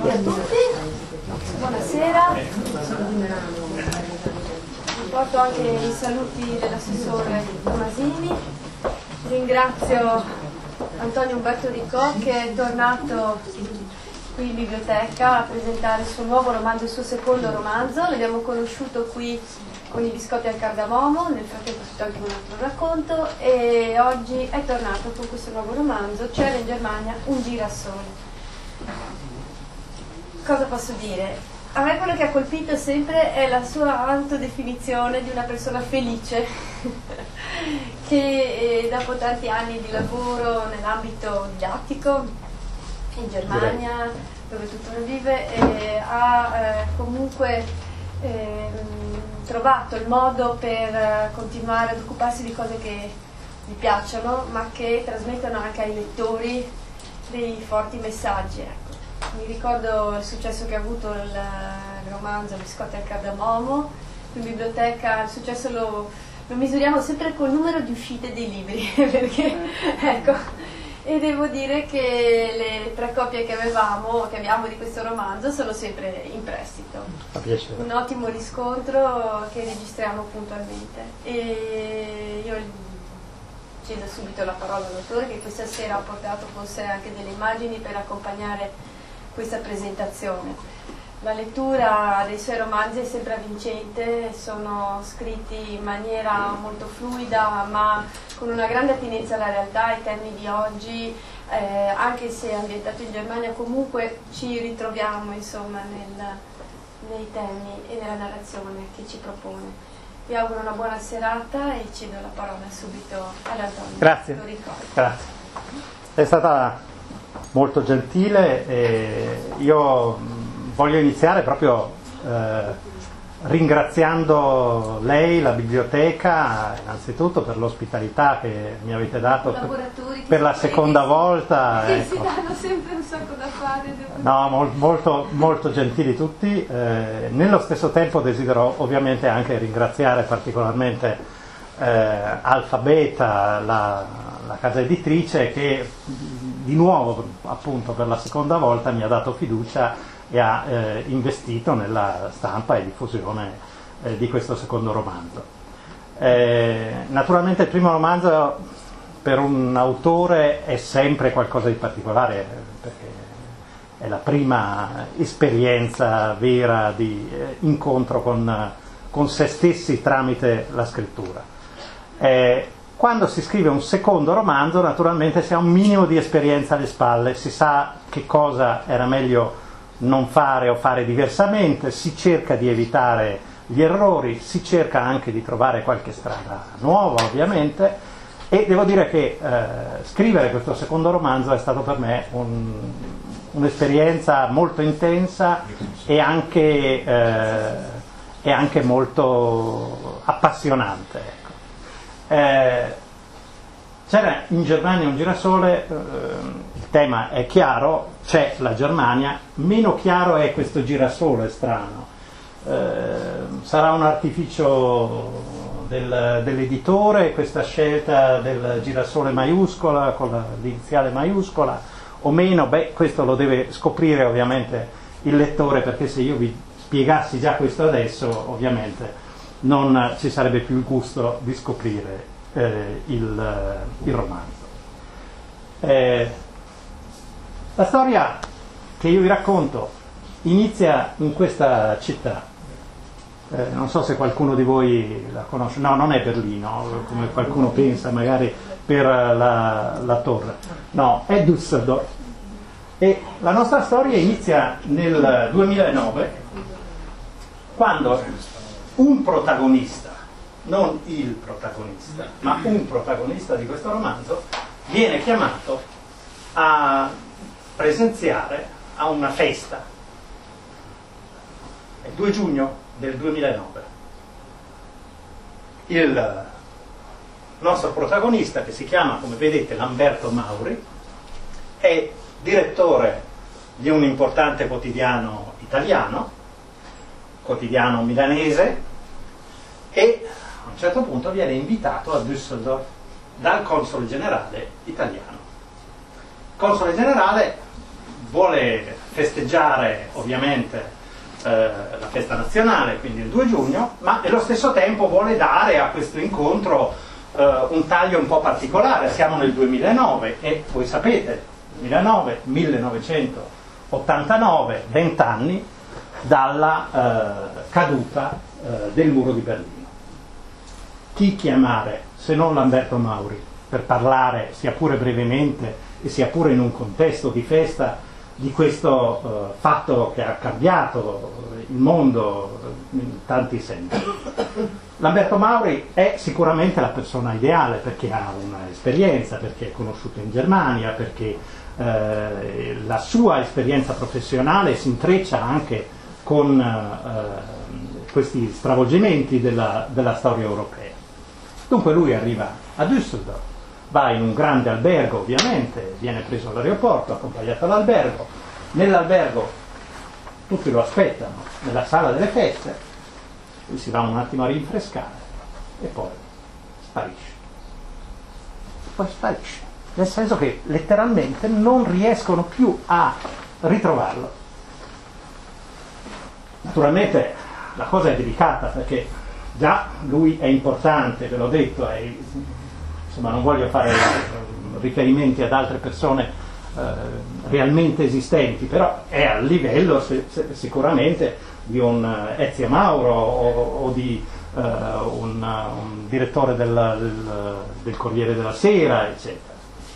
Buongiorno a tutti, buonasera. Porto anche i saluti dell'assessore Tomasini. Ringrazio Antonio Umberto Ricò che è tornato qui in biblioteca a presentare il suo nuovo romanzo, il suo secondo romanzo. L'abbiamo conosciuto qui con i biscotti al cardamomo, nel frattempo è stato anche un altro racconto, e oggi è tornato con questo nuovo romanzo, C'era in Germania un girasole. Cosa posso dire? A me quello che ha colpito sempre è la sua autodefinizione di una persona felice che dopo tanti anni di lavoro nell'ambito didattico in Germania, dove tutto vive, ha comunque trovato il modo per continuare ad occuparsi di cose che gli piacciono, ma che trasmettono anche ai lettori dei forti messaggi. Ecco. Mi ricordo il successo che ha avuto il romanzo Biscotti al cardamomo. In biblioteca il successo lo misuriamo sempre col numero di uscite dei libri, perché ecco, e devo dire che le 3 copie che abbiamo di questo romanzo sono sempre in prestito. Un ottimo riscontro che registriamo puntualmente. E io cedo subito la parola all'autore, che questa sera ha portato con sé anche delle immagini per accompagnare questa presentazione. La lettura dei suoi romanzi è sempre avvincente, sono scritti in maniera molto fluida ma con una grande attinenza alla realtà, ai temi di oggi, anche se ambientato in Germania comunque ci ritroviamo insomma nei temi e nella narrazione che ci propone. Vi auguro una buona serata e cedo la parola subito ad Antonio. Grazie. Grazie. È stata molto gentile e io voglio iniziare proprio ringraziando lei, la biblioteca, innanzitutto per l'ospitalità che mi avete dato per la seconda volta. Sì, ecco. Si danno sempre un sacco da fare. No, molto, molto gentili tutti. Nello stesso tempo desidero ovviamente anche ringraziare particolarmente Alfabeta, la casa editrice, che di nuovo appunto per la seconda volta mi ha dato fiducia e ha investito nella stampa e diffusione di questo secondo romanzo. Naturalmente il primo romanzo per un autore è sempre qualcosa di particolare, perché è la prima esperienza vera di incontro con se stessi tramite la scrittura. Quando si scrive un secondo romanzo naturalmente si ha un minimo di esperienza alle spalle, si sa che cosa era meglio non fare o fare diversamente, si cerca di evitare gli errori, si cerca anche di trovare qualche strada nuova ovviamente, e devo dire che scrivere questo secondo romanzo è stato per me un'esperienza molto intensa e anche molto appassionante. C'era in Germania un girasole, il tema è chiaro, c'è la Germania, meno chiaro è questo girasole strano. Sarà un artificio dell'editore questa scelta del girasole maiuscola con l'iniziale maiuscola o meno? Beh, questo lo deve scoprire ovviamente il lettore, perché se io vi spiegassi già questo adesso ovviamente non ci sarebbe più il gusto di scoprire il romanzo. La storia che io vi racconto inizia in questa città. Non so se qualcuno di voi la conosce. No, non è Berlino, come qualcuno pensa magari per la torre. No, è Düsseldorf. E la nostra storia inizia nel 2009, quando un protagonista, non il protagonista, ma un protagonista di questo romanzo viene chiamato a presenziare a una festa. È il 2 giugno del 2009. Il nostro protagonista, che si chiama, come vedete, Lamberto Mauri, è direttore di un importante quotidiano italiano, quotidiano milanese, e a un certo punto viene invitato a Düsseldorf dal console generale italiano. Il console generale vuole festeggiare ovviamente la festa nazionale, quindi il 2 giugno, ma allo stesso tempo vuole dare a questo incontro un taglio un po' particolare. Siamo nel 2009 e voi sapete, 1989, 20 anni dalla caduta del muro di Berlino. Chi chiamare se non Lamberto Mauri per parlare, sia pure brevemente e sia pure in un contesto di festa, di questo fatto che ha cambiato il mondo in tanti sensi. Lamberto Mauri è sicuramente la persona ideale perché ha un'esperienza, perché è conosciuto in Germania, perché la sua esperienza professionale si intreccia anche con questi stravolgimenti della storia europea. Dunque lui arriva a Düsseldorf, va in un grande albergo ovviamente, viene preso all'aeroporto, accompagnato all'albergo, nell'albergo tutti lo aspettano, nella sala delle feste, lui si va un attimo a rinfrescare e poi sparisce. Poi sparisce, nel senso che letteralmente non riescono più a ritrovarlo. Naturalmente la cosa è delicata perché già lui è importante, ve l'ho detto, insomma non voglio fare riferimenti ad altre persone realmente esistenti, però è a livello sicuramente di un Ezio Mauro o di un direttore del Corriere della Sera, eccetera.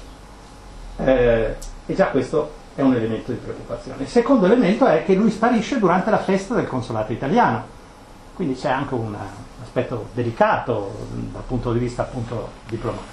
E già questo è un elemento di preoccupazione. Il secondo elemento è che lui sparisce durante la festa del consolato italiano, quindi c'è anche un aspetto delicato dal punto di vista appunto diplomatico.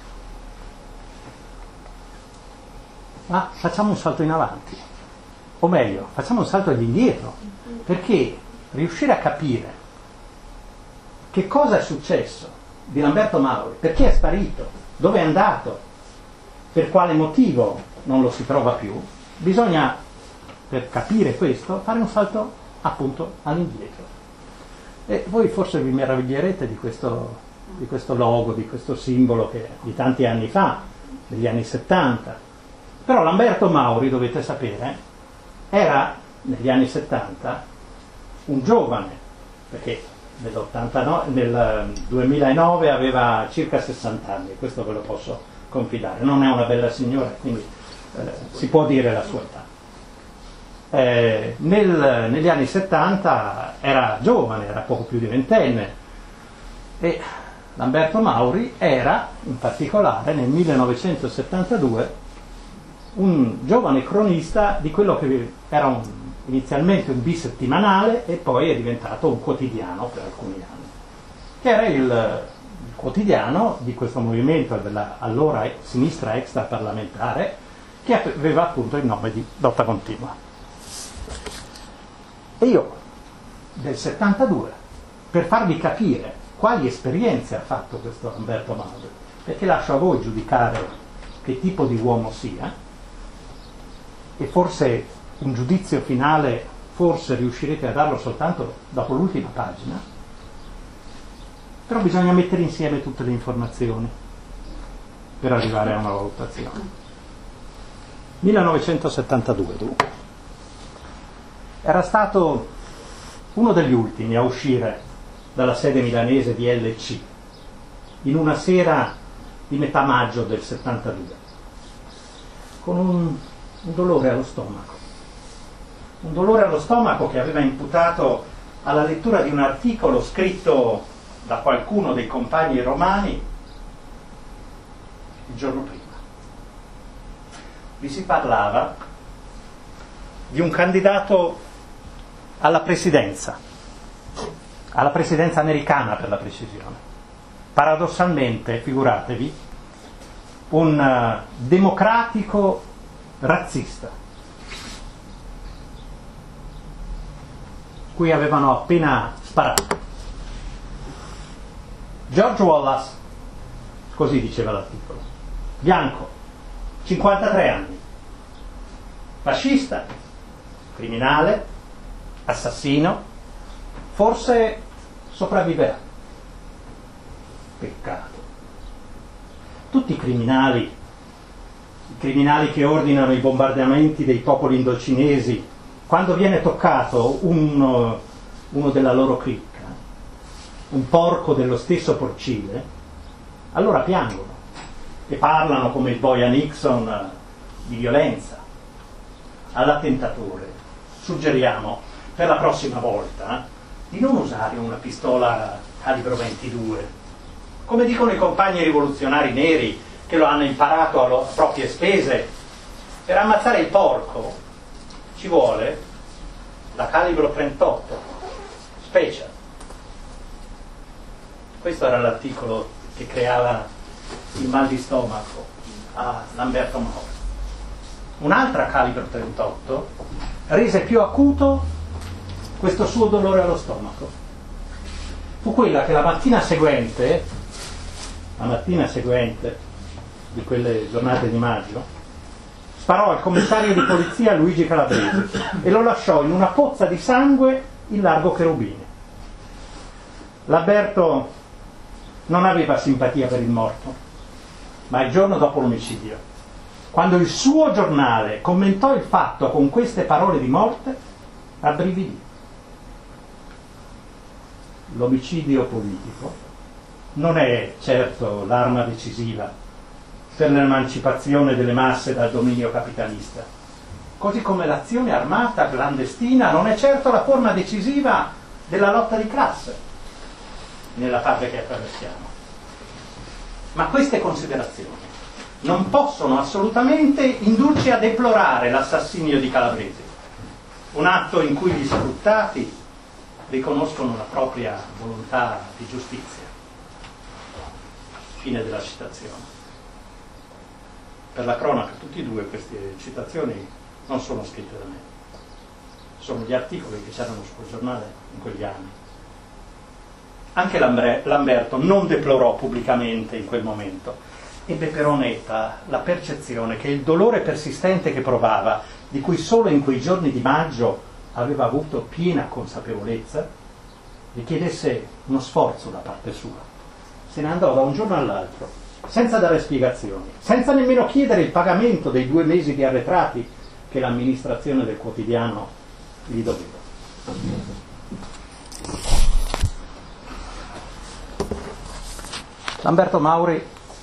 Ma facciamo un salto in avanti, o meglio, facciamo un salto all'indietro, perché riuscire a capire che cosa è successo di Lamberto Mauri, perché è sparito, dove è andato, per quale motivo non lo si trova più, bisogna, per capire questo, fare un salto appunto all'indietro. E voi forse vi meraviglierete di questo logo, di questo simbolo che di tanti anni fa, degli anni 70. Però Lamberto Mauri, dovete sapere, era negli anni 70 un giovane, perché nel 2009 aveva circa 60 anni, questo ve lo posso confidare, non è una bella signora, quindi si può dire la sua età. Negli anni 70 era giovane, era poco più di ventenne, e Lamberto Mauri era in particolare nel 1972 un giovane cronista di quello che era inizialmente un bisettimanale e poi è diventato un quotidiano per alcuni anni, che era il quotidiano di questo movimento della allora sinistra extraparlamentare che aveva appunto il nome di Lotta Continua. E io del 72, per farvi capire quali esperienze ha fatto questo Lamberto Mauri, perché lascio a voi giudicare che tipo di uomo sia, e forse un giudizio finale forse riuscirete a darlo soltanto dopo l'ultima pagina, però bisogna mettere insieme tutte le informazioni per arrivare a una valutazione. 1972 dunque. Era stato uno degli ultimi a uscire dalla sede milanese di LC in una sera di metà maggio del 72 con un dolore allo stomaco che aveva imputato alla lettura di un articolo scritto da qualcuno dei compagni romani il giorno prima. Vi si parlava di un candidato alla presidenza americana per la precisione, paradossalmente, figuratevi, un democratico razzista, cui avevano appena sparato. George Wallace, così diceva l'articolo, bianco, 53 anni, fascista, criminale, assassino, forse sopravviverà. Peccato. Tutti i criminali criminali che ordinano i bombardamenti dei popoli indocinesi, quando viene toccato uno della loro cricca, un porco dello stesso porcile, allora piangono e parlano come il boia Nixon di violenza. All'attentatore suggeriamo per la prossima volta di non usare una pistola calibro 22, come dicono i compagni rivoluzionari neri che lo hanno imparato a proprie spese. Per ammazzare il porco ci vuole la calibro 38 special. Questo era l'articolo che creava il mal di stomaco a Lamberto Mauri. Un'altra calibro 38 rese più acuto questo suo dolore allo stomaco. Fu quella che la mattina seguente di quelle giornate di maggio, sparò al commissario di polizia Luigi Calabresi e lo lasciò in una pozza di sangue in largo Cherubini. Lamberto non aveva simpatia per il morto, ma il giorno dopo l'omicidio, quando il suo giornale commentò il fatto con queste parole di morte, rabbrividì. L'omicidio politico non è certo l'arma decisiva per l'emancipazione delle masse dal dominio capitalista, così come l'azione armata clandestina non è certo la forma decisiva della lotta di classe nella fase che attraversiamo. Ma queste considerazioni non possono assolutamente indurci a deplorare l'assassinio di Calabresi, un atto in cui gli sfruttati riconoscono la propria volontà di giustizia. Fine della citazione. Per la cronaca, tutti e due queste citazioni non sono scritte da me, sono gli articoli che c'erano su quel giornale in quegli anni. Anche Lamberto non deplorò pubblicamente in quel momento, ebbe però netta la percezione che il dolore persistente che provava, di cui solo in quei giorni di maggio aveva avuto piena consapevolezza, richiedesse uno sforzo da parte sua. Se ne andò da un giorno all'altro, senza dare spiegazioni, senza nemmeno chiedere il pagamento dei 2 mesi di arretrati che l'amministrazione del quotidiano gli doveva. Lamberto Mauri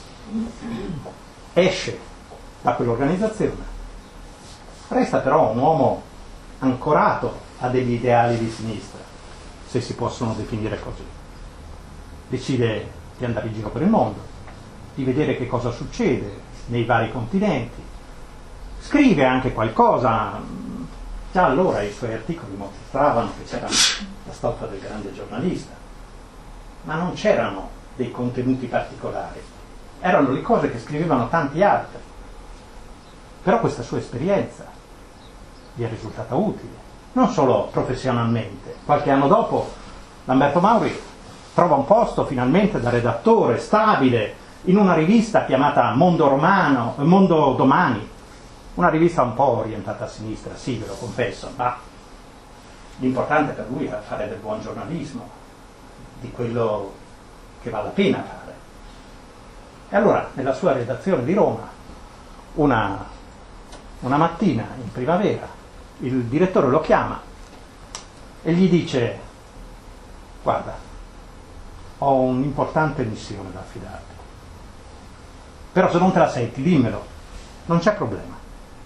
esce da quell'organizzazione, resta però un uomo ancorato a degli ideali di sinistra, se si possono definire così. Decide di andare in giro per il mondo, di vedere che cosa succede nei vari continenti, scrive anche qualcosa. Già allora i suoi articoli mostravano che c'era la stoffa del grande giornalista, ma non c'erano dei contenuti particolari, erano le cose che scrivevano tanti altri. Però questa sua esperienza gli è risultata utile, non solo professionalmente. Qualche anno dopo Lamberto Mauri trova un posto finalmente da redattore stabile in una rivista chiamata Mondo Domani, una rivista un po' orientata a sinistra, sì, ve lo confesso, ma l'importante per lui era fare del buon giornalismo, di quello che vale la pena fare. E allora nella sua redazione di Roma, una mattina in primavera, il direttore lo chiama e gli dice: guarda, ho un'importante missione da affidarti, però se non te la senti dimmelo, non c'è problema.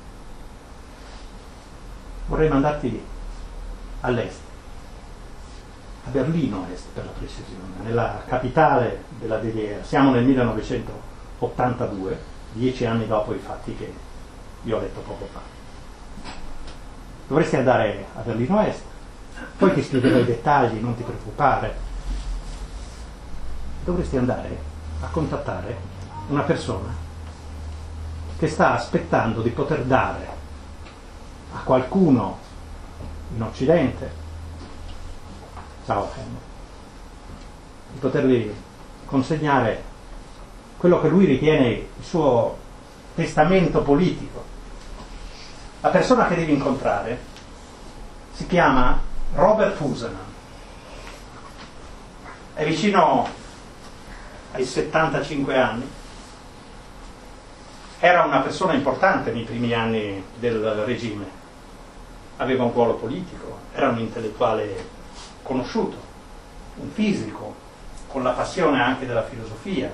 Vorrei mandarti all'est, a Berlino Est per la precisione, nella capitale della DDR. Siamo nel 1982, 10 anni dopo i fatti che vi ho letto poco fa. Dovresti andare a Berlino Est, poi ti scriverò i dettagli, non ti preoccupare. Dovresti andare a contattare una persona che sta aspettando di poter dare a qualcuno in Occidente, ciao Helmut, di potergli consegnare quello che lui ritiene il suo testamento politico. La persona che devi incontrare si chiama Robert Huseman, è vicino ai 75 anni, Era una persona importante nei primi anni del regime, aveva un ruolo politico, era un intellettuale conosciuto, un fisico, con la passione anche della filosofia,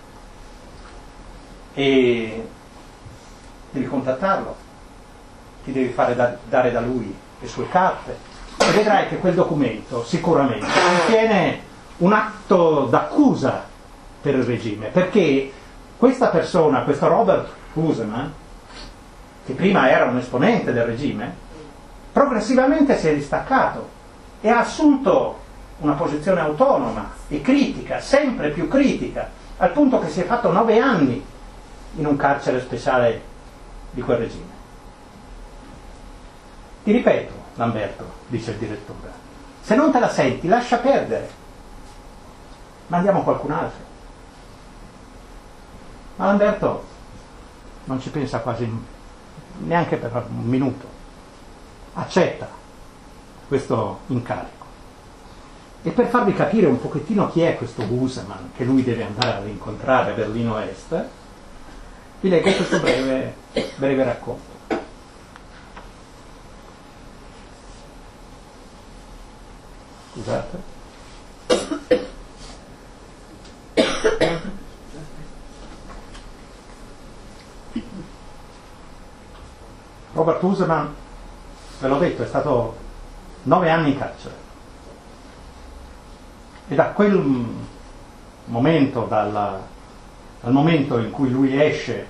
e devi contattarlo, ti devi fare dare da lui le sue carte e vedrai che quel documento sicuramente contiene un atto d'accusa per il regime, perché questa persona, questo Robert Huseman, che prima era un esponente del regime, progressivamente si è distaccato e ha assunto una posizione autonoma e critica, sempre più critica, al punto che si è fatto 9 anni in un carcere speciale di quel regime. Ti ripeto, Lamberto, dice il direttore, se non te la senti lascia perdere, mandiamo qualcun altro. Ma Lamberto non ci pensa quasi neanche per un minuto, accetta questo incarico. E per farvi capire un pochettino chi è questo Huseman che lui deve andare ad incontrare a Berlino Est, vi leggo questo breve racconto. Scusate. Robert Huseman, ve l'ho detto, è stato 9 anni in carcere. E da quel momento, dal momento in cui lui esce,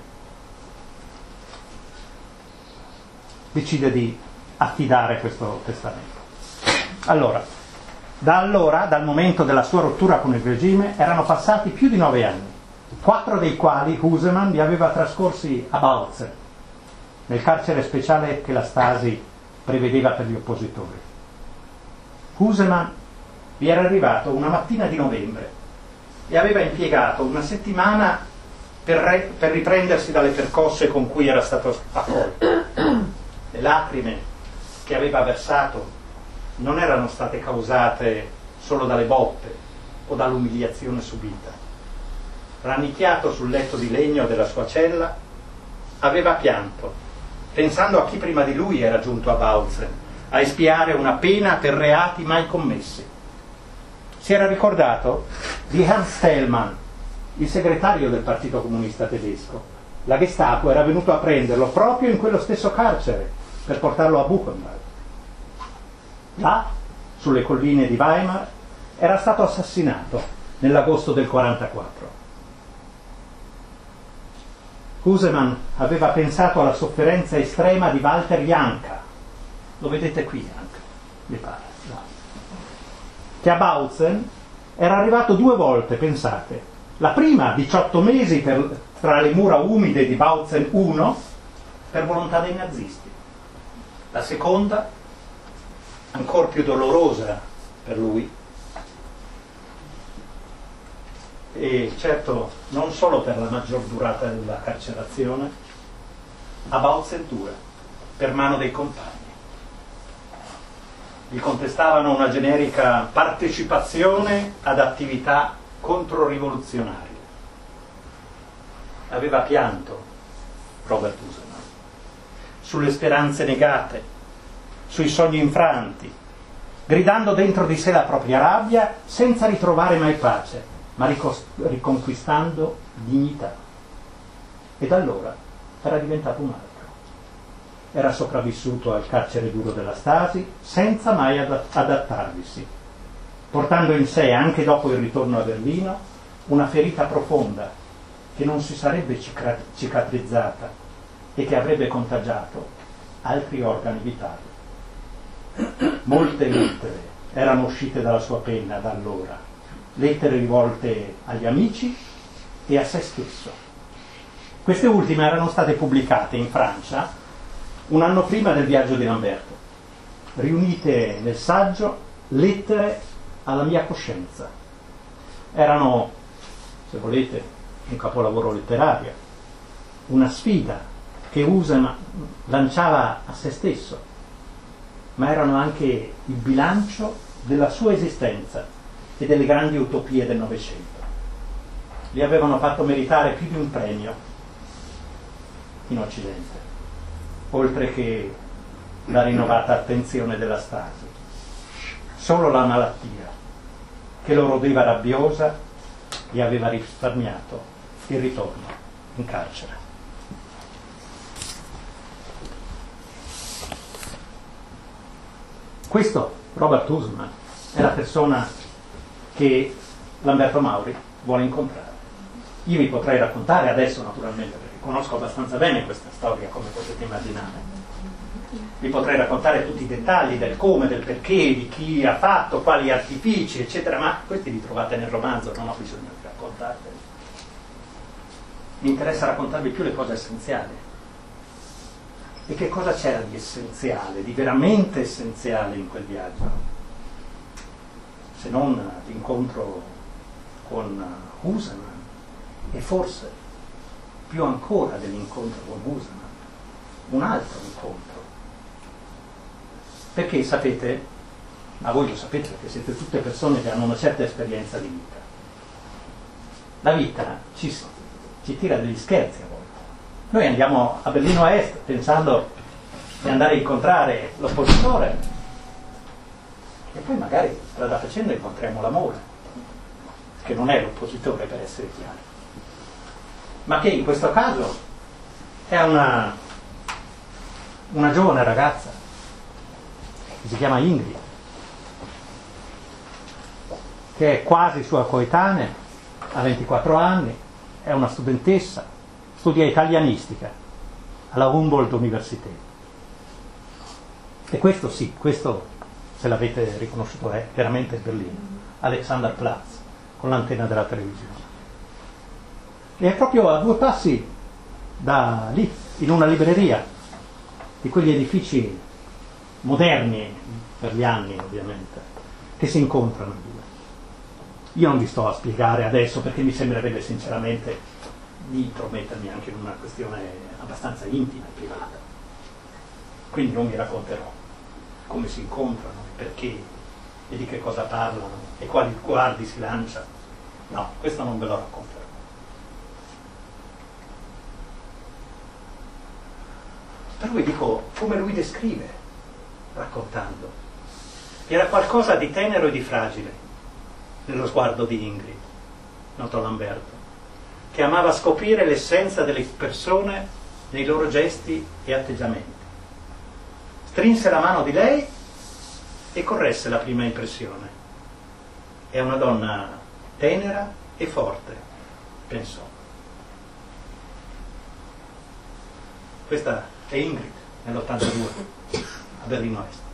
decide di affidare questo testamento. Allora, dal momento della sua rottura con il regime, erano passati più di 9 anni, 4 dei quali Huseman li aveva trascorsi a Bautzen, nel carcere speciale che la Stasi prevedeva per gli oppositori. Huseman vi era arrivato una mattina di novembre e aveva impiegato una settimana per riprendersi dalle percosse con cui era stato accolto. Le lacrime che aveva versato non erano state causate solo dalle botte o dall'umiliazione subita. Rannicchiato sul letto di legno della sua cella, aveva pianto, pensando a chi prima di lui era giunto a Bautzen a espiare una pena per reati mai commessi. Si era ricordato di Ernst Thälmann, il segretario del Partito Comunista Tedesco. La Gestapo era venuto a prenderlo proprio in quello stesso carcere per portarlo a Buchenwald. Là, sulle colline di Weimar, era stato assassinato nell'agosto del 1944. Huseman aveva pensato alla sofferenza estrema di Walter Janka, lo vedete qui anche, mi pare, là, che a Bautzen era arrivato 2 volte, pensate. La prima 18 mesi tra le mura umide di Bautzen 1 per volontà dei nazisti. La seconda, ancora più dolorosa per lui, e certo non solo per la maggior durata della carcerazione, a Bautzen 2, per mano dei compagni. Gli contestavano una generica partecipazione ad attività controrivoluzionarie. Aveva pianto Robert Huseman sulle speranze negate, sui sogni infranti, gridando dentro di sé la propria rabbia senza ritrovare mai pace, ma riconquistando dignità. E da allora era diventato un altro. Era sopravvissuto al carcere duro della Stasi senza mai adattarvisi, portando in sé, anche dopo il ritorno a Berlino, una ferita profonda che non si sarebbe cicatrizzata e che avrebbe contagiato altri organi vitali. Molte lettere erano uscite dalla sua penna da allora, lettere rivolte agli amici e a se stesso. Queste ultime erano state pubblicate in Francia un anno prima del viaggio di Lamberto, riunite nel saggio Lettere alla mia coscienza. Erano, se volete, un capolavoro letterario, una sfida che Huseman lanciava a se stesso, ma erano anche il bilancio della sua esistenza e delle grandi utopie del Novecento. Gli avevano fatto meritare più di un premio in Occidente, oltre che la rinnovata attenzione della Stasi. Solo la malattia, che lo rodeva rabbiosa, gli aveva risparmiato il ritorno in carcere. Questo, Robert Husman, è la persona che Lamberto Mauri vuole incontrare. Io vi potrei raccontare adesso, naturalmente, perché conosco abbastanza bene questa storia, come potete immaginare. Vi potrei raccontare tutti i dettagli del come, del perché, di chi ha fatto, quali artifici, eccetera, ma questi li trovate nel romanzo, non ho bisogno di raccontarveli. Mi interessa raccontarvi più le cose essenziali. E che cosa c'era di essenziale, di veramente essenziale in quel viaggio? Se non l'incontro con Husserl, e forse più ancora dell'incontro con Husserl, un altro incontro. Perché sapete, ma voi lo sapete perché siete tutte persone che hanno una certa esperienza di vita, la vita ci tira degli scherzi a volte. Noi andiamo a Berlino Est pensando di andare a incontrare l'oppositore e poi magari strada facendo incontriamo l'amore, che non è l'oppositore, per essere chiari, ma che in questo caso è una giovane ragazza che si chiama Ingrid, che è quasi sua coetanea, ha 24 anni, è una studentessa, studia italianistica alla Humboldt Universität. E questo sì, questo, se l'avete riconosciuto, è veramente Berlino, Alexanderplatz, con l'antenna della televisione. E è proprio a 2 passi da lì, in una libreria, di quegli edifici moderni per gli anni, ovviamente, che si incontrano i due. Io non vi sto a spiegare adesso, perché mi sembrerebbe sinceramente di intromettermi anche in una questione abbastanza intima e privata. Quindi non vi racconterò come si incontrano, perché e di che cosa parlano e quali sguardi si lanciano. No, questo non ve lo racconterò. Per lui dico come lui descrive, raccontando. Era qualcosa di tenero e di fragile nello sguardo di Ingrid, notò Lamberto, che amava scoprire l'essenza delle persone nei loro gesti e atteggiamenti. Strinse la mano di lei e corresse la prima impressione. È una donna tenera e forte, pensò. Questa è Ingrid nell'82 a Berlino Est.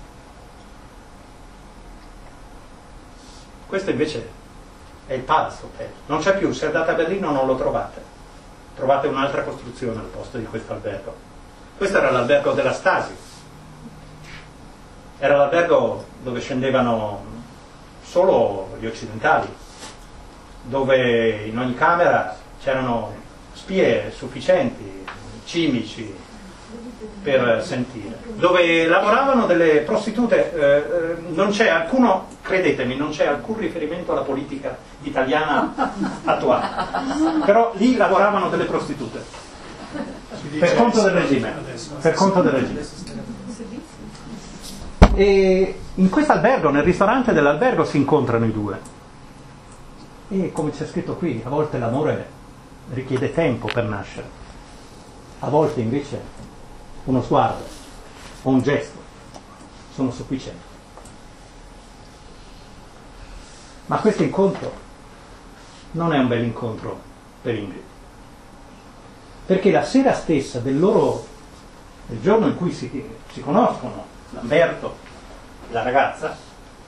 Questo invece è il Palace Hotel. Non c'è più, se andate a Berlino non lo trovate. Trovate un'altra costruzione al posto di questo albergo. Questo era l'albergo della Stasi. Era l'albergo dove scendevano solo gli occidentali, dove in ogni camera c'erano spie sufficienti, cimici, per sentire, dove lavoravano delle prostitute. Non c'è alcuno, credetemi, non c'è alcun riferimento alla politica italiana attuale, però lì lavoravano delle prostitute per conto del regime, per conto del regime. E in questo albergo, nel ristorante dell'albergo, si incontrano i due, e come c'è scritto qui, a volte l'amore richiede tempo per nascere, a volte invece uno sguardo o un gesto sono sufficienti. Ma questo incontro non è un bel incontro per Ingrid, perché la sera stessa del giorno in cui si conoscono, Lamberto e la ragazza,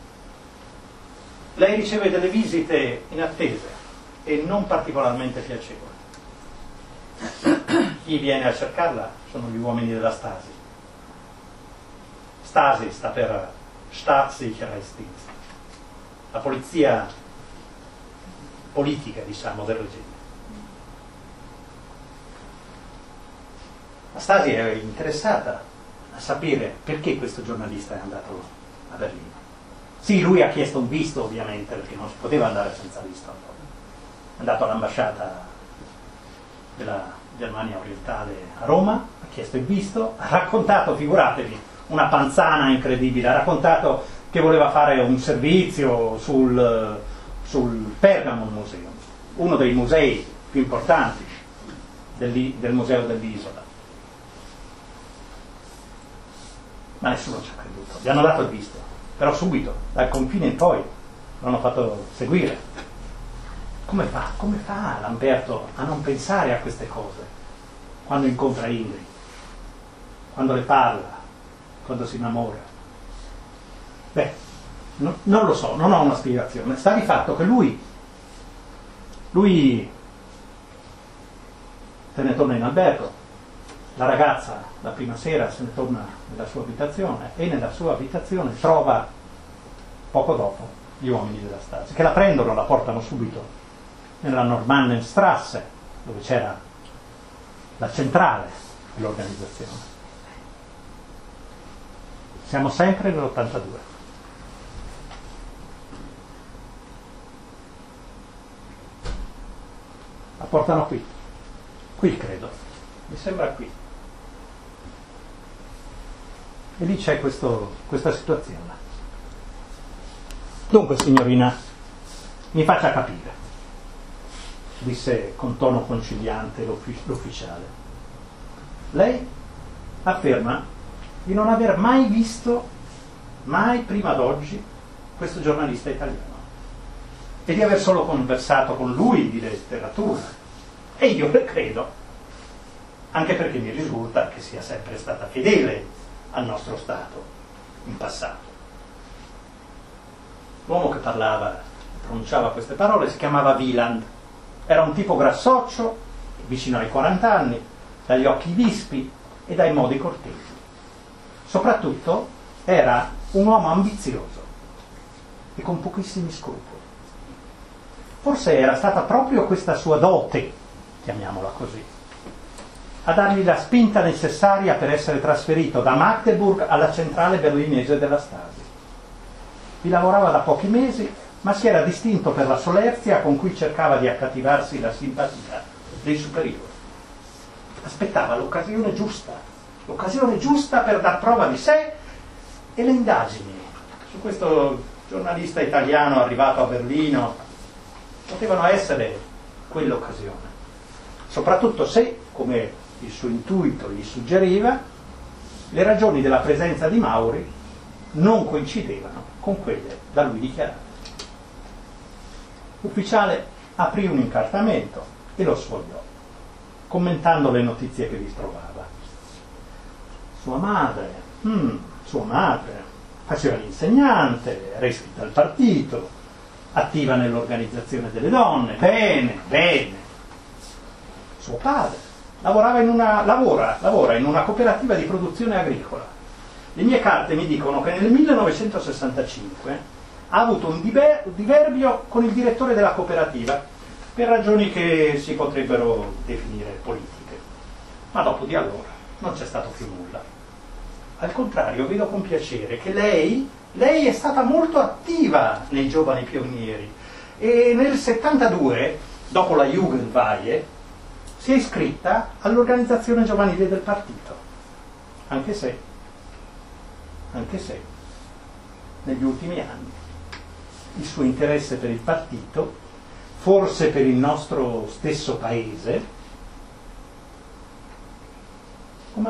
lei riceve delle visite inattese e non particolarmente piacevoli. Chi viene a cercarla sono gli uomini della Stasi. Stasi sta per Staatssicherheitsdienst, la polizia politica, diciamo, del regime. La Stasi è interessata a sapere perché questo giornalista è andato a Berlino. Sì, lui ha chiesto un visto, ovviamente, perché non si poteva andare senza visto. È andato all'ambasciata Germania orientale a Roma, ha chiesto il visto, ha raccontato, figuratevi, una panzana incredibile, ha raccontato che voleva fare un servizio sul Pergamon Museum, uno dei musei più importanti del museo dell'isola. Ma nessuno ci ha creduto, gli hanno dato il visto, però subito, dal confine in poi, lo hanno fatto seguire. Come fa Lamberto a non pensare a queste cose quando incontra Ingrid, quando le parla, quando si innamora? Beh, non lo so, non ho una spiegazione. Sta di fatto che lui se ne torna in albergo, la ragazza la prima sera se ne torna nella sua abitazione e nella sua abitazione trova poco dopo gli uomini della Stasi che la prendono, la portano subito nella Normannenstrasse, dove c'era la centrale dell'organizzazione. Siamo sempre nell'82. La portano qui credo, mi sembra qui. E lì c'è questa situazione. Dunque, signorina, mi faccia capire, disse con tono conciliante l'ufficiale. Lei afferma di non aver mai visto, mai prima d'oggi, questo giornalista italiano e di aver solo conversato con lui di letteratura. E io le credo, anche perché mi risulta che sia sempre stata fedele al nostro Stato in passato. L'uomo che parlava, pronunciava queste parole, si chiamava Wieland. Era un tipo grassoccio, vicino ai 40 anni, dagli occhi vispi e dai modi cortesi. Soprattutto era un uomo ambizioso e con pochissimi scrupoli. Forse era stata proprio questa sua dote, chiamiamola così, a dargli la spinta necessaria per essere trasferito da Magdeburg alla centrale berlinese della Stasi. Vi lavorava da pochi mesi, ma si era distinto per la solerzia con cui cercava di accattivarsi la simpatia dei superiori. Aspettava l'occasione giusta per dar prova di sé, e le indagini su questo giornalista italiano arrivato a Berlino potevano essere quell'occasione, soprattutto se, come il suo intuito gli suggeriva, le ragioni della presenza di Mauri non coincidevano con quelle da lui dichiarate. L'ufficiale aprì un incartamento e lo sfogliò, commentando le notizie che vi trovava. Sua madre faceva l'insegnante, era iscritta al partito, attiva nell'organizzazione delle donne, bene. Suo padre lavora in una cooperativa di produzione agricola. Le mie carte mi dicono che nel 1965 ha avuto un diverbio con il direttore della cooperativa per ragioni che si potrebbero definire politiche. Ma dopo di allora non c'è stato più nulla. Al contrario, vedo con piacere che lei è stata molto attiva nei giovani pionieri e nel 72, dopo la Jugendweihe, si è iscritta all'organizzazione giovanile del partito, anche se negli ultimi anni il suo interesse per il partito, forse per il nostro stesso paese, come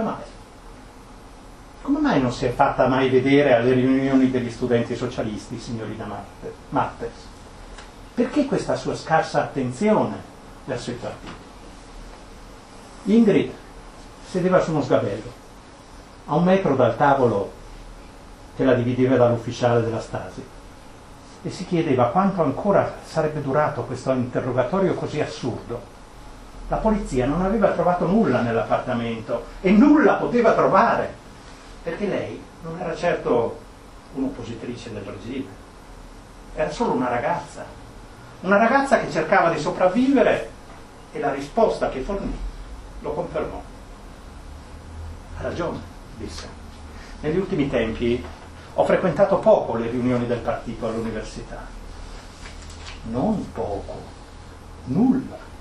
mai non si è fatta mai vedere alle riunioni degli studenti socialisti, signorina Mattes? Perché questa sua scarsa attenzione verso il partito? Ingrid sedeva su uno sgabello, a 1 metro dal tavolo che la divideva dall'ufficiale della Stasi, e si chiedeva quanto ancora sarebbe durato questo interrogatorio così assurdo. La polizia non aveva trovato nulla nell'appartamento e nulla poteva trovare, perché lei non era certo un'oppositrice del regime, era solo una ragazza che cercava di sopravvivere, e la risposta che fornì lo confermò. Ha ragione, disse. Negli ultimi tempi ho frequentato poco le riunioni del partito all'università. Non poco, nulla.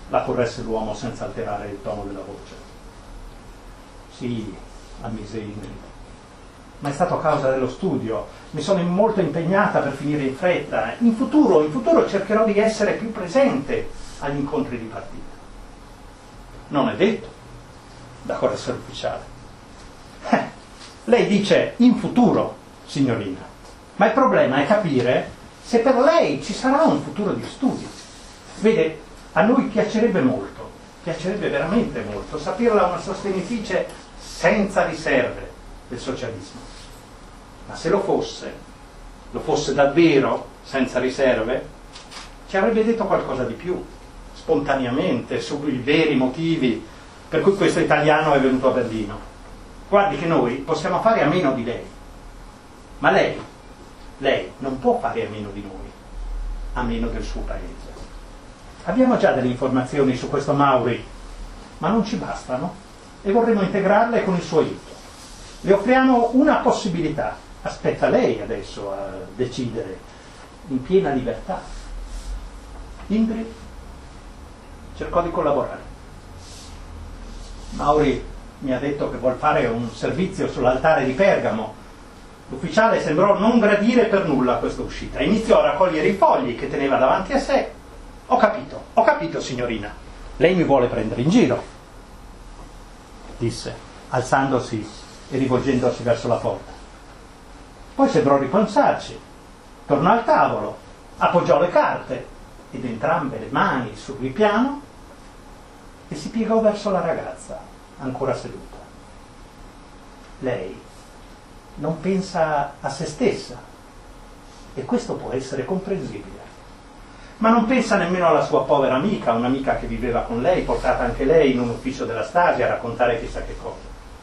la corresse l'uomo senza alterare il tono della voce. Sì, ammise Ingrid, ma è stato a causa dello studio. Mi sono molto impegnata per finire in fretta. In futuro cercherò di essere più presente agli incontri di partita. Non è detto, da corressore ufficiale. Lei dice in futuro, signorina, ma il problema è capire se per lei ci sarà un futuro di studio. Vede, a noi piacerebbe veramente molto, saperla una sostenitrice senza riserve del socialismo. Ma se lo fosse davvero senza riserve, ci avrebbe detto qualcosa di più, spontaneamente, sui veri motivi per cui questo italiano è venuto a Berlino. Guardi che noi possiamo fare a meno di lei, ma lei non può fare a meno di noi, a meno del suo paese. Abbiamo già delle informazioni su questo Mauri, ma non ci bastano e vorremmo integrarle con il suo aiuto. Le offriamo una possibilità, aspetta lei adesso a decidere in piena libertà. Ingrid cercò di collaborare. Mauri mi ha detto che vuol fare un servizio sull'altare di Pergamo. L'ufficiale sembrò non gradire per nulla questa uscita. Iniziò a raccogliere i fogli che teneva davanti a sé. Ho capito, signorina. Lei mi vuole prendere in giro, disse, alzandosi e rivolgendosi verso la porta. Poi sembrò ripensarci. Tornò al tavolo, appoggiò le carte ed entrambe le mani sul ripiano e si piegò verso la ragazza, ancora seduta. Lei non pensa a se stessa e questo può essere comprensibile. Ma non pensa nemmeno alla sua povera amica, un'amica che viveva con lei, portata anche lei in un ufficio della Stasi a raccontare chissà che cosa.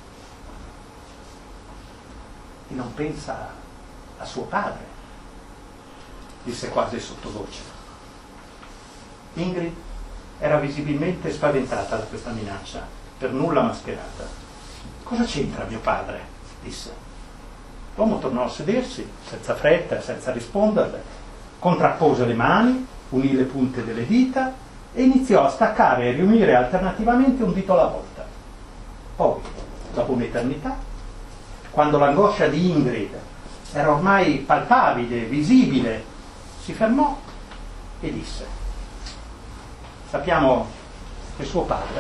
E non pensa a suo padre, disse quasi sottovoce. Ingrid era visibilmente spaventata da questa minaccia, per nulla mascherata. Cosa c'entra mio padre? Disse. L'uomo tornò a sedersi, senza fretta, senza risponderle, contrappose le mani, unì le punte delle dita e iniziò a staccare e riunire alternativamente un dito alla volta. Poi, dopo un'eternità, quando l'angoscia di Ingrid era ormai palpabile, visibile, si fermò e disse: sappiamo che suo padre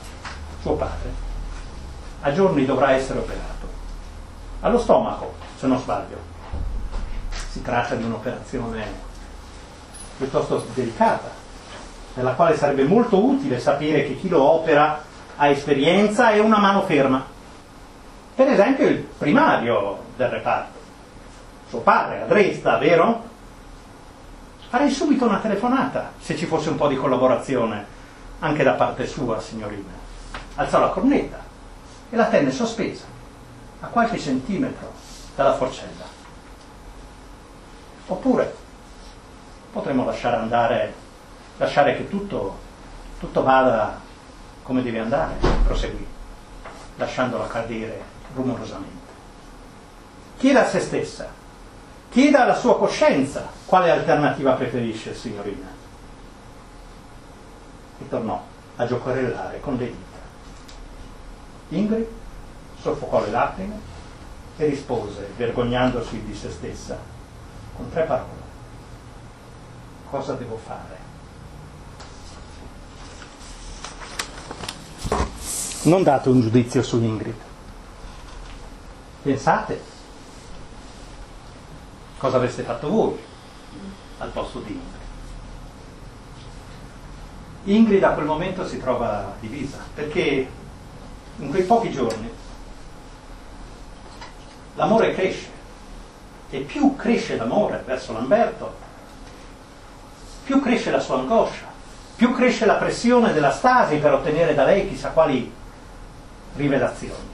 a giorni dovrà essere operato. Allo stomaco, se non sbaglio. Si tratta di un'operazione piuttosto delicata, nella quale sarebbe molto utile sapere che chi lo opera ha esperienza e una mano ferma. Per esempio il primario del reparto, suo padre, a Dresda, vero? Farei subito una telefonata, se ci fosse un po' di collaborazione, anche da parte sua, signorina. Alzò la cornetta e la tenne sospesa, a qualche centimetro dalla forcella. Oppure potremmo lasciare che tutto vada come deve andare, proseguì, lasciandola cadere rumorosamente. Chieda a se stessa, chieda alla sua coscienza quale alternativa preferisce, signorina. E tornò a giocherellare con le dita. Ingrid soffocò le lacrime e rispose, vergognandosi di se stessa, con 3 parole: cosa devo fare? Non date un giudizio su Ingrid. Pensate cosa avreste fatto voi al posto di Ingrid. Ingrid a quel momento si trova divisa, perché in quei pochi giorni l'amore cresce, e più cresce l'amore verso Lamberto, più cresce la sua angoscia, più cresce la pressione della Stasi per ottenere da lei chissà quali rivelazioni.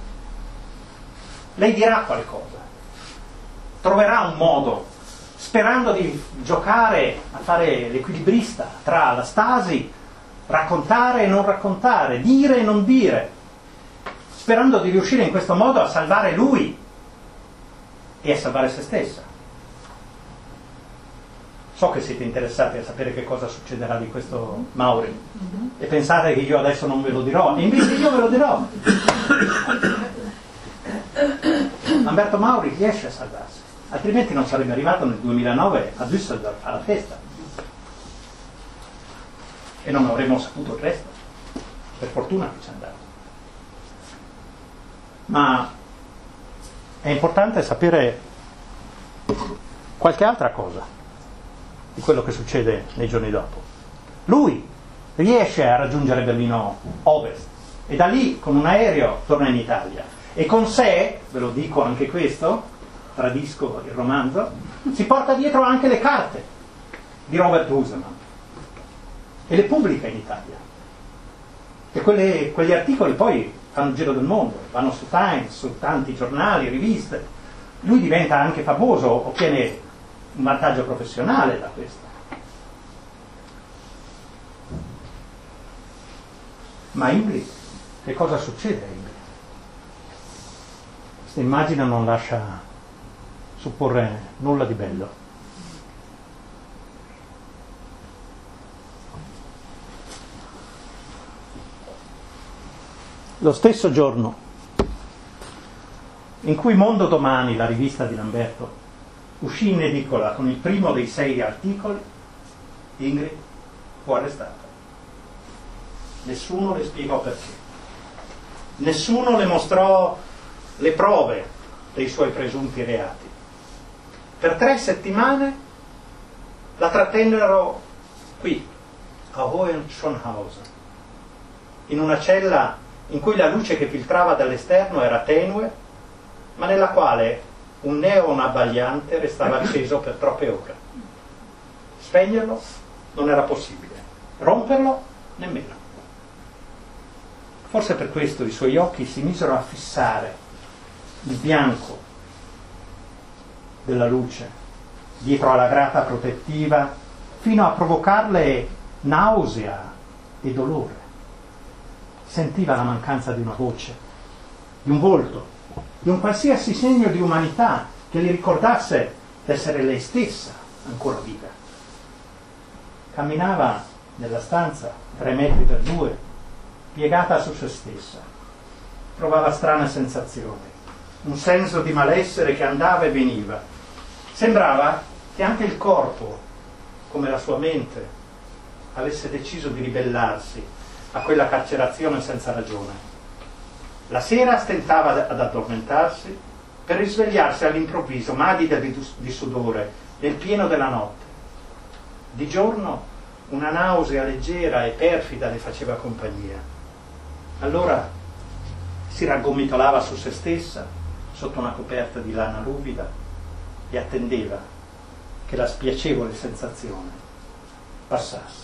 Lei dirà qualcosa, troverà un modo, sperando di giocare a fare l'equilibrista tra la Stasi, raccontare e non raccontare, dire e non dire, sperando di riuscire in questo modo a salvare lui e a salvare se stessa. So che siete interessati a sapere che cosa succederà di questo Mauri e pensate che io adesso non ve lo dirò, e invece io ve lo dirò. Lamberto Mauri riesce a salvarsi, altrimenti non sarebbe arrivato nel 2009 a Düsseldorf alla festa e non avremmo saputo il resto. Per fortuna che c'è andato. Ma è importante sapere qualche altra cosa di quello che succede nei giorni dopo. Lui riesce a raggiungere Berlino Ovest e da lì con un aereo torna in Italia e con sé, ve lo dico anche questo, tradisco il romanzo, si porta dietro anche le carte di Robert Husemann e le pubblica in Italia. E quegli articoli poi fanno il giro del mondo, vanno su Times, su tanti giornali, riviste. Lui diventa anche famoso, ottiene un vantaggio professionale da questo. Ma Ingrid, che cosa succede a Ingrid? Questa immagine non lascia supporre nulla di bello. Lo stesso giorno in cui Mondo Domani, la rivista di Lamberto, uscì in edicola con il primo dei 6 articoli, Ingrid fu arrestata. Nessuno le spiegò perché. Nessuno le mostrò le prove dei suoi presunti reati. Per 3 settimane la trattennero qui, a Hohenschönhausen, in una cella in cui la luce che filtrava dall'esterno era tenue, ma nella quale un neon abbagliante restava acceso per troppe ore. Spegnerlo non era possibile, romperlo nemmeno. Forse per questo i suoi occhi si misero a fissare il bianco della luce dietro alla grata protettiva fino a provocarle nausea e dolore. Sentiva la mancanza di una voce, di un volto, di un qualsiasi segno di umanità che le ricordasse d'essere lei stessa ancora viva. Camminava nella stanza 3 metri per 2, piegata su se stessa. Provava strane sensazioni, un senso di malessere che andava e veniva. Sembrava che anche il corpo, come la sua mente, avesse deciso di ribellarsi a quella carcerazione senza ragione. La sera stentava ad addormentarsi per risvegliarsi all'improvviso, madida di sudore, nel pieno della notte. Di giorno una nausea leggera e perfida le faceva compagnia. Allora si raggomitolava su se stessa, sotto una coperta di lana ruvida, e attendeva che la spiacevole sensazione passasse.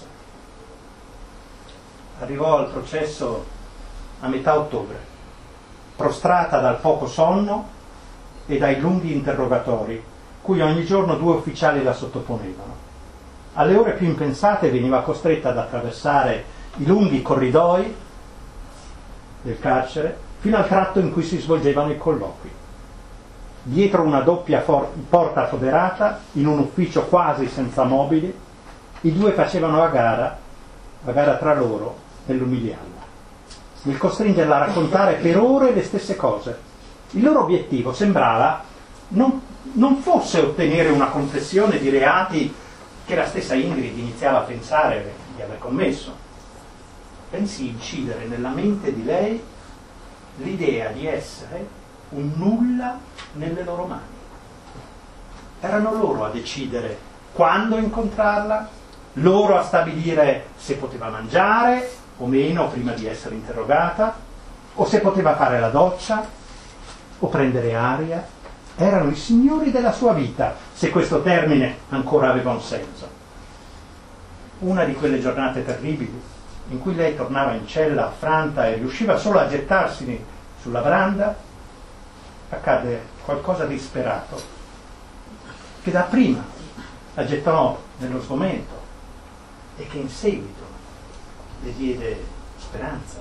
Arrivò al processo a metà ottobre, prostrata dal poco sonno e dai lunghi interrogatori, cui ogni giorno 2 ufficiali la sottoponevano. Alle ore più impensate veniva costretta ad attraversare i lunghi corridoi del carcere fino al tratto in cui si svolgevano i colloqui. Dietro una doppia porta foderata, in un ufficio quasi senza mobili, i 2 facevano a gara tra loro nell'umiliarla, nel costringerla a raccontare per ore le stesse cose. Il loro obiettivo sembrava non fosse ottenere una confessione di reati che la stessa Ingrid iniziava a pensare di aver commesso, bensì incidere nella mente di lei l'idea di essere un nulla nelle loro mani. Erano loro a decidere quando incontrarla, loro a stabilire se poteva mangiare o meno prima di essere interrogata, o se poteva fare la doccia o prendere aria. Erano i signori della sua vita, se questo termine ancora aveva un senso. Una di quelle giornate terribili in cui lei tornava in cella affranta e riusciva solo a gettarsi sulla branda, accadde qualcosa di sperato che dapprima la gettò nello sgomento e che in seguito le diede speranza.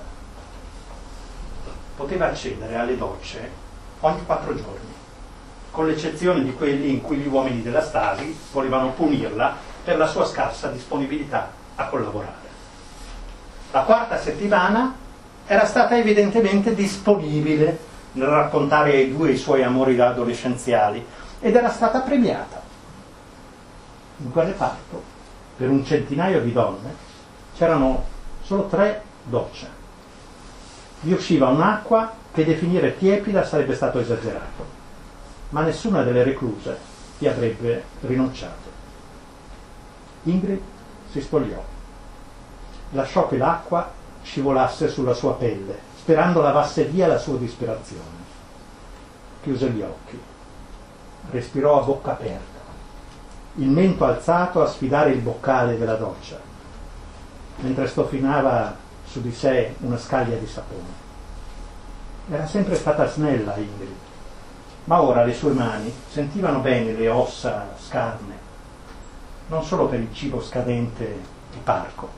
Poteva accedere alle docce ogni 4 giorni, con l'eccezione di quelli in cui gli uomini della Stasi volevano punirla per la sua scarsa disponibilità a collaborare. La quarta settimana era stata evidentemente disponibile nel raccontare ai due i suoi amori adolescenziali ed era stata premiata. In quel reparto, per un centinaio di donne, c'erano solo 3 docce. Vi usciva un'acqua che definire tiepida sarebbe stato esagerato, ma nessuna delle recluse vi avrebbe rinunciato. Ingrid si spogliò, lasciò che l'acqua scivolasse sulla sua pelle, sperando lavasse via la sua disperazione. Chiuse gli occhi, respirò a bocca aperta, il mento alzato a sfidare il boccale della doccia, mentre stofinava su di sé una scaglia di sapone. Era sempre stata snella Ingrid, ma ora le sue mani sentivano bene le ossa scarne, non solo per il cibo scadente di parco.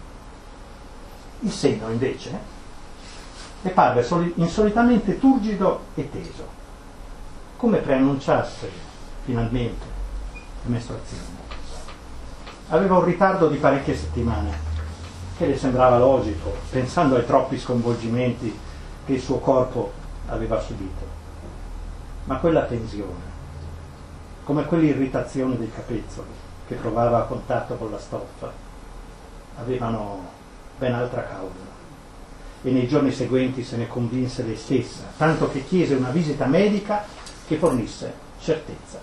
Il seno, invece, le parve insolitamente turgido e teso, come preannunciasse finalmente la mestruazione. Aveva un ritardo di parecchie settimane, che le sembrava logico, pensando ai troppi sconvolgimenti che il suo corpo aveva subito. Ma quella tensione, come quell'irritazione dei capezzoli che provava a contatto con la stoffa, avevano ben altra causa. E nei giorni seguenti se ne convinse lei stessa, tanto che chiese una visita medica che fornisse certezza.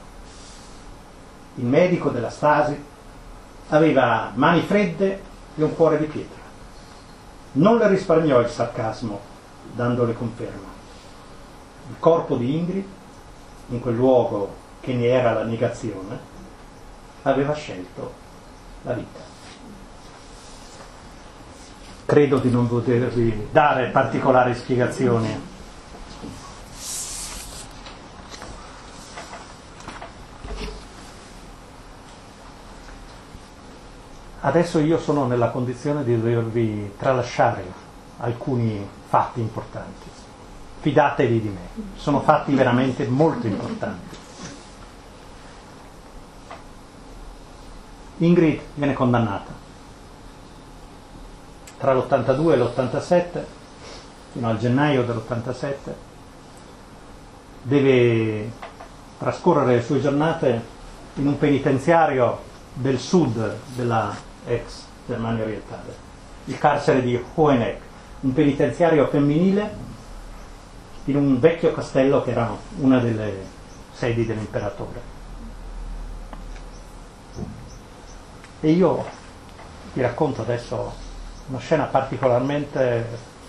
Il medico della Stasi aveva mani fredde e un cuore di pietra. Non le risparmiò il sarcasmo, dandole conferma. Il corpo di Ingrid, in quel luogo che ne era la negazione, aveva scelto la vita. Credo di non potervi dare particolari spiegazioni. Adesso io sono nella condizione di dovervi tralasciare alcuni fatti importanti. Fidatevi di me, sono fatti veramente molto importanti. Ingrid viene condannata. Tra l'82 e l'87, fino al gennaio dell'87, deve trascorrere le sue giornate in un penitenziario del sud della ex Germania orientale, il carcere di Hoheneck, un penitenziario femminile in un vecchio castello che era una delle sedi dell'imperatore. E io vi racconto adesso una scena particolarmente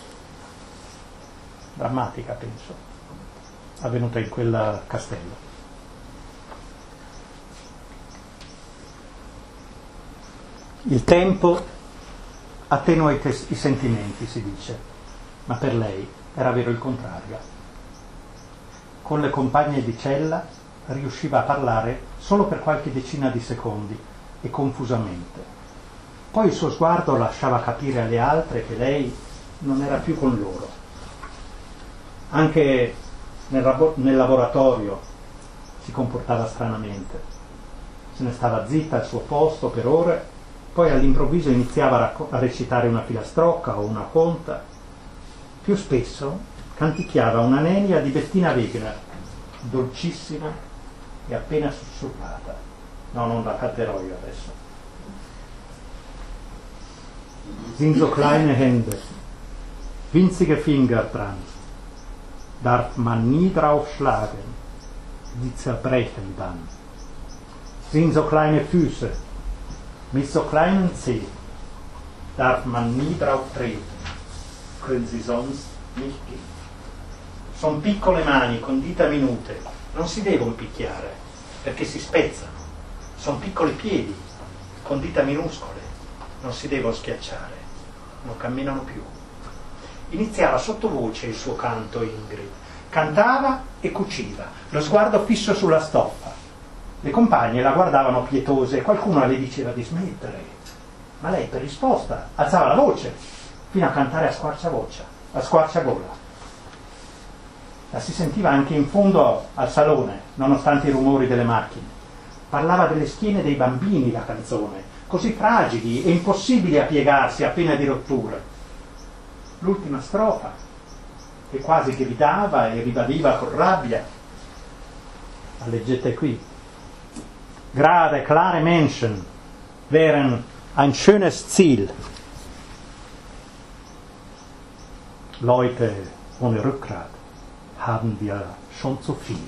drammatica, penso, avvenuta in quel castello. Il tempo attenua i sentimenti, si dice, ma per lei era vero il contrario. Con le compagne di cella riusciva a parlare solo per qualche decina di secondi e confusamente. Poi il suo sguardo lasciava capire alle altre che lei non era più con loro. Anche nel laboratorio si comportava stranamente. Se ne stava zitta al suo posto per ore, poi all'improvviso iniziava a recitare una filastrocca o una conta. Più spesso canticchiava una nenia di Bettina Wegner, dolcissima e appena sussurrata. No, non la canterò io adesso. Sind so kleine Hände, winzige Finger dran, darf man nie drauf schlagen, die zerbrechen dann. Sind so kleine Füße, mit so kleinen Zehen, darf man nie drauf treten, können sie sonst nicht gehen. Son piccole mani con dita minute, non si devono picchiare, perché si spezzano. Son piccoli piedi con dita minuscole, non si devono schiacciare, non camminano più. Iniziava sottovoce il suo canto Ingrid, cantava e cuciva, lo sguardo fisso sulla stoffa. Le compagne la guardavano pietose e qualcuno le diceva di smettere, ma lei per risposta alzava la voce fino a cantare a squarciagola. La si sentiva anche in fondo al salone, nonostante i rumori delle macchine. Parlava delle schiene dei bambini la canzone, così fragili e impossibili a piegarsi a pena di rotture. L'ultima strofa, che quasi gridava e ribadiva con rabbia, la leggete qui. Gerade klare Menschen wären ein schönes Ziel. Leute ohne Rückgrat haben wir schon zu viel.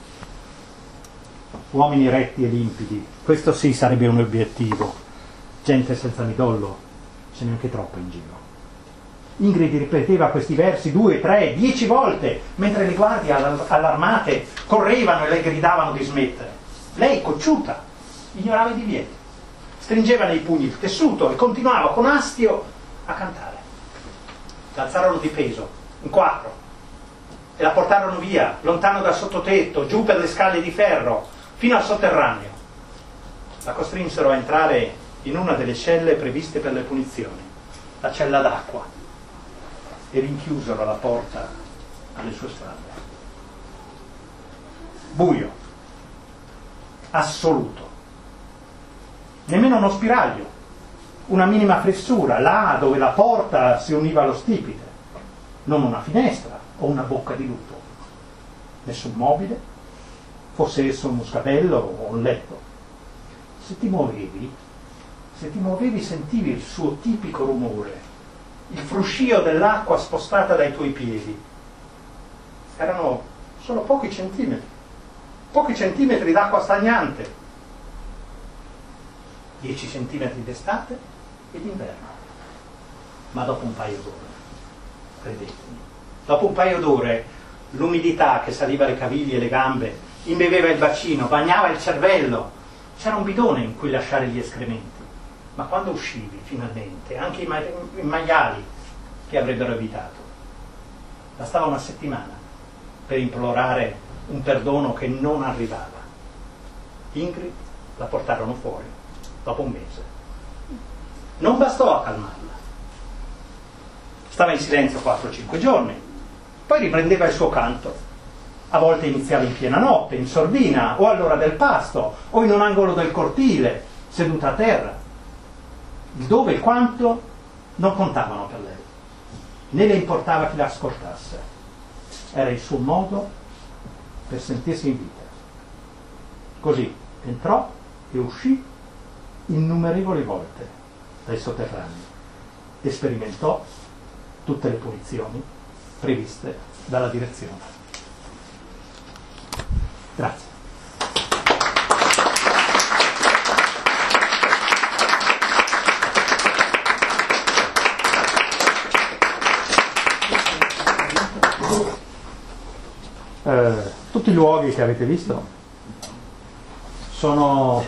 Uomini retti e limpidi, questo sì sarebbe un obiettivo. Gente senza midollo, ce n'è anche troppo in giro. Ingrid ripeteva questi versi 2, 3, 10 volte, mentre le guardie allarmate correvano e le gridavano di smettere. Lei, cocciuta, ignorava i divieti, stringeva nei pugni il tessuto e continuava con astio a cantare. L'alzarono di peso, in 4, e la portarono via, lontano dal sottotetto, giù per le scale di ferro, fino al sotterraneo. La costrinsero a entrare in una delle celle previste per le punizioni, la cella d'acqua, e rinchiusero la porta alle sue spalle. Buio, assoluto. Nemmeno uno spiraglio, una minima fessura, là dove la porta si univa allo stipite, non una finestra o una bocca di lupo. Nessun mobile, fosse esso un muscatello o un letto. Se ti muovevi sentivi il suo tipico rumore, il fruscio dell'acqua spostata dai tuoi piedi. Erano solo pochi centimetri d'acqua stagnante, 10 centimetri d'estate e d'inverno. Ma dopo un paio d'ore, credetemi, dopo un paio d'ore l'umidità che saliva le caviglie e le gambe imbeveva il bacino, bagnava il cervello. C'era un bidone in cui lasciare gli escrementi. Ma quando uscivi, finalmente, anche i maiali che avrebbero evitato. Bastava una settimana per implorare un perdono che non arrivava. Ingrid la portarono fuori dopo un mese. Non bastò a calmarla. Stava in silenzio 4-5 giorni, poi riprendeva il suo canto. A volte iniziava in piena notte, in sordina, o all'ora del pasto, o in un angolo del cortile, seduta a terra. Il dove e il quanto non contavano per lei, né le importava chi la ascoltasse. Era il suo modo per sentirsi in vita. Così entrò e uscì innumerevoli volte dai sotterranei e sperimentò tutte le punizioni previste dalla direzione. Grazie. Tutti i luoghi che avete visto sono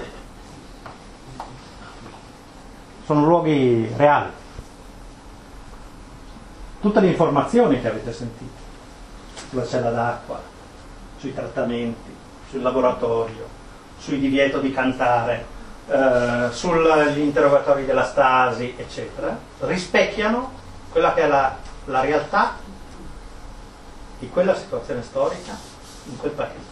luoghi reali. Tutte le informazioni che avete sentito sulla cella d'acqua, sui trattamenti, sul laboratorio, sui divieto di cantare, sugli interrogatori della Stasi, eccetera, rispecchiano quella che è la realtà di quella situazione storica in quel paese.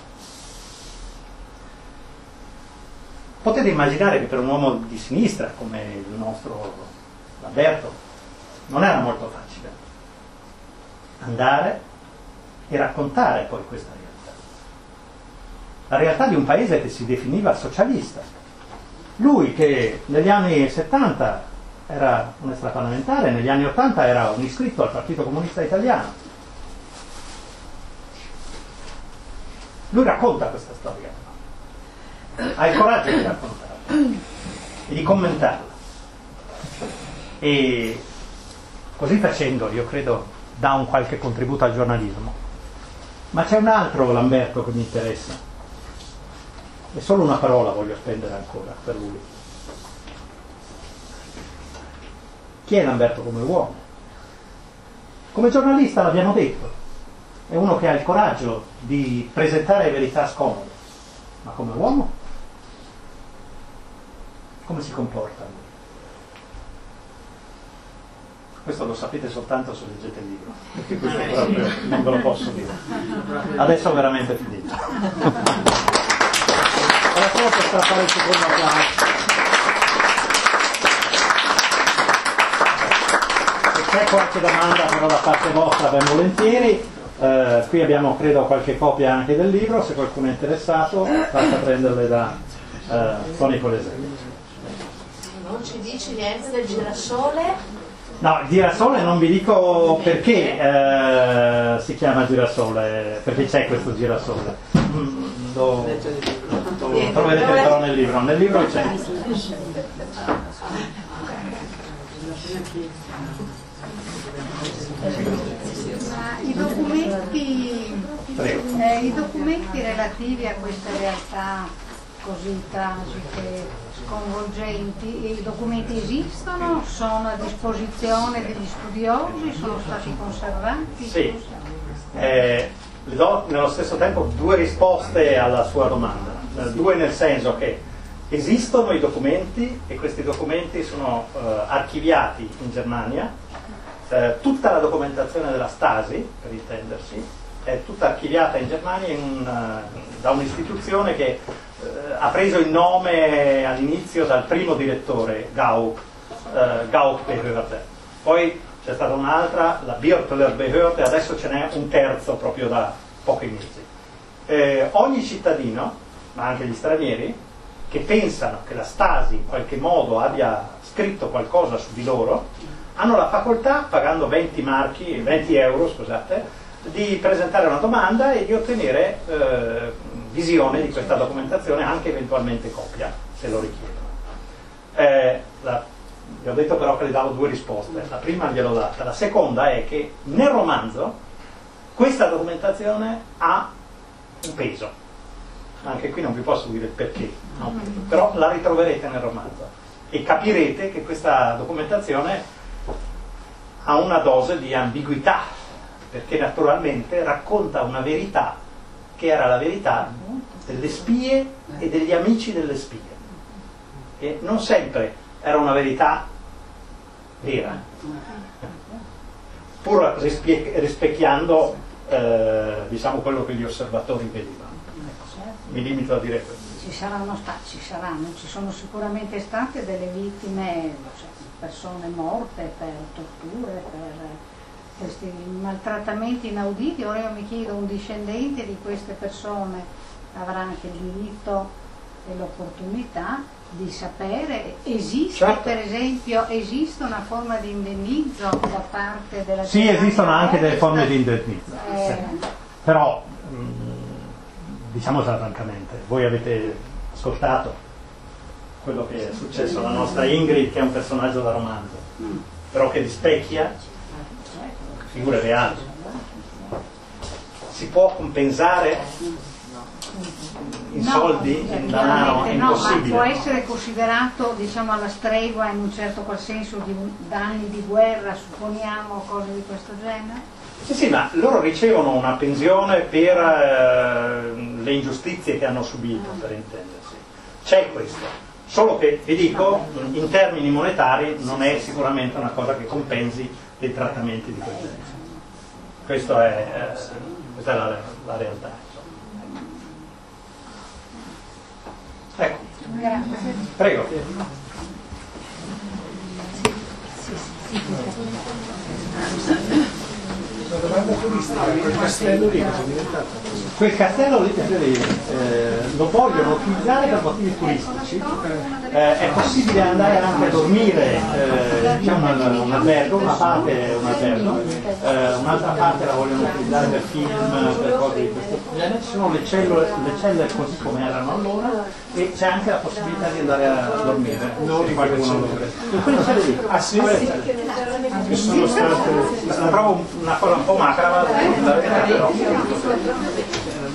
Potete immaginare che per un uomo di sinistra come il nostro Lamberto non era molto facile andare e raccontare poi questa realtà. La realtà di un paese che si definiva socialista. Lui che negli anni 70 era un extraparlamentare, negli anni 80 era un iscritto al Partito Comunista Italiano. Lui racconta questa storia, ha il coraggio di raccontarla e di commentarla, e così facendo io credo dà un qualche contributo al giornalismo. Ma c'è un altro Lamberto che mi interessa, e solo una parola voglio spendere ancora per lui. Chi è Lamberto come uomo? Come giornalista l'abbiamo detto, è uno che ha il coraggio di presentare verità scomode, ma come uomo? Come si comporta lui? Questo lo sapete soltanto se leggete il libro, perché questo proprio non ve lo posso dire. Adesso ho veramente finito. Era solo per strappare il secondo applauso. c'è qualche domanda però da parte vostra, ben volentieri. Qui abbiamo credo qualche copia anche del libro, se qualcuno è interessato basta prenderle da Tony Polesini. Non ci dici niente del girasole? No, il girasole non vi dico perché si chiama girasole, perché c'è questo girasole. Lo troverete però nel libro. Nel libro c'è. I documenti relativi a queste realtà così tragiche, sconvolgenti, i documenti esistono? Sono a disposizione degli studiosi? Sono stati conservati? Sì, le do nello stesso tempo due risposte alla sua domanda. Due nel senso che esistono i documenti e questi documenti sono archiviati in Germania. Tutta la documentazione della Stasi, per intendersi, è tutta archiviata in Germania da un'istituzione che ha preso il nome all'inizio dal primo direttore, Gaukbehörde. Poi c'è stata un'altra, la Birtler Behörde, adesso ce n'è un terzo proprio da pochi mesi. Ogni cittadino, ma anche gli stranieri, che pensano che la Stasi in qualche modo abbia scritto qualcosa su di loro, hanno la facoltà, pagando 20 euro, scusate, di presentare una domanda e di ottenere visione di questa documentazione, anche eventualmente copia, se lo richiedono. Vi ho detto però che le davo due risposte. La prima gliel'ho data, la seconda è che nel romanzo questa documentazione ha un peso. Anche qui non vi posso dire il perché, no? Però la ritroverete nel romanzo e capirete che questa documentazione ha una dose di ambiguità, perché naturalmente racconta una verità che era la verità delle spie e degli amici delle spie, e non sempre era una verità vera, pur rispecchiando diciamo quello che gli osservatori vedevano. Mi limito a dire questo. Ci sono sicuramente state delle vittime, persone morte per torture, per questi maltrattamenti inauditi. Ora io mi chiedo, un discendente di queste persone avrà anche il diritto e l'opportunità di sapere, esiste certo. Per esempio, esiste una forma di indennizzo da parte della Sì, esistono anche delle forme di indennizzo, sì. Però diciamocela francamente, voi avete ascoltato quello che è successo alla nostra Ingrid, che è un personaggio da romanzo, però che rispecchia figure reali. Si può compensare in soldi, in denaro? È impossibile. Ma può essere considerato, diciamo, alla stregua in un certo qual senso di danni di guerra, supponiamo, cose di questo genere? Sì, ma loro ricevono una pensione per le ingiustizie che hanno subito, per intendersi. C'è questo. Solo che, vi dico, in termini monetari non è sicuramente una cosa che compensi dei trattamenti di quel genere. Questa è la realtà. Ecco. Grazie. Prego. Una domanda turistica, quel castello lì cosa è diventato? Quel castello lì lo vogliono utilizzare per motivi turistici, è possibile andare anche a dormire, c'è un albergo, una parte è un albergo, un'altra parte la vogliono utilizzare per film, per cose di questo genere, ci sono le celle così come erano allora e c'è anche la possibilità di andare a dormire, se qualcuno lo vuole. In quelle celle lì, Che sono state... trovo una cosa un po' macabra da vedere, però